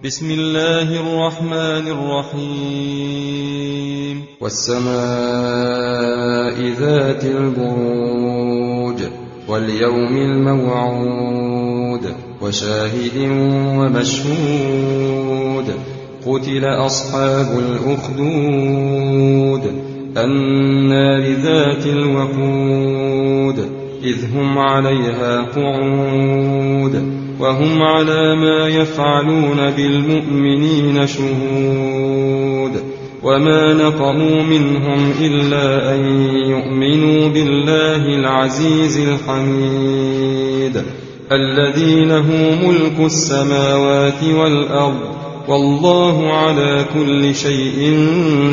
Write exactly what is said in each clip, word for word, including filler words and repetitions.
بسم الله الرحمن الرحيم والسماء ذات البروج واليوم الموعود وشاهد ومشهود قتل أصحاب الأخدود النار ذات الوقود إذ هم عليها قعود وهم على ما يفعلون بالمؤمنين شهود وما نقموا منهم إلا أن يؤمنوا بالله العزيز الحميد الذي له ملك السماوات والأرض والله على كل شيء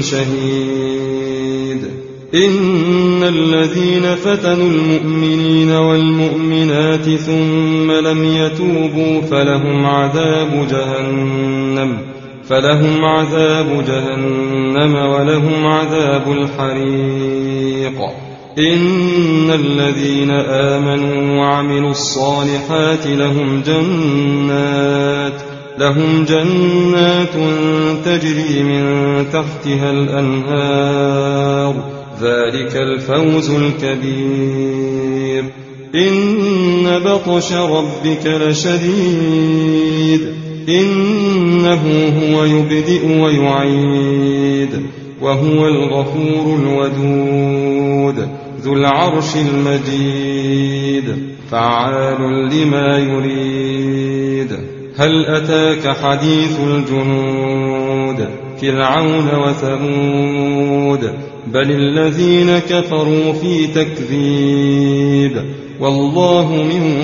شهيد إن الذين فتنوا المؤمنين والمؤمنات ثم لم يتوبوا فلهم عذاب جهنم فلهم عذاب جهنم ولهم عذاب الحريق إن الذين آمنوا وعملوا الصالحات لهم جنات لهم جنات تجري من تحتها الأنهار ذلك الفوز الكبير إن بطش ربك لشديد إنه هو يبدئ ويعيد وهو الغفور الودود ذو العرش المجيد فعال لما يريد هل أتاك حديث الجنود فرعون وثمود بل الذين كفروا في تكذيب والله من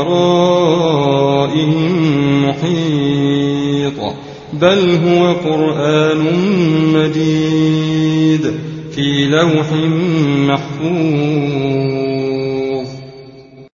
ورائهم محيط بل هو قرآن مجيد في لوح محفوظ.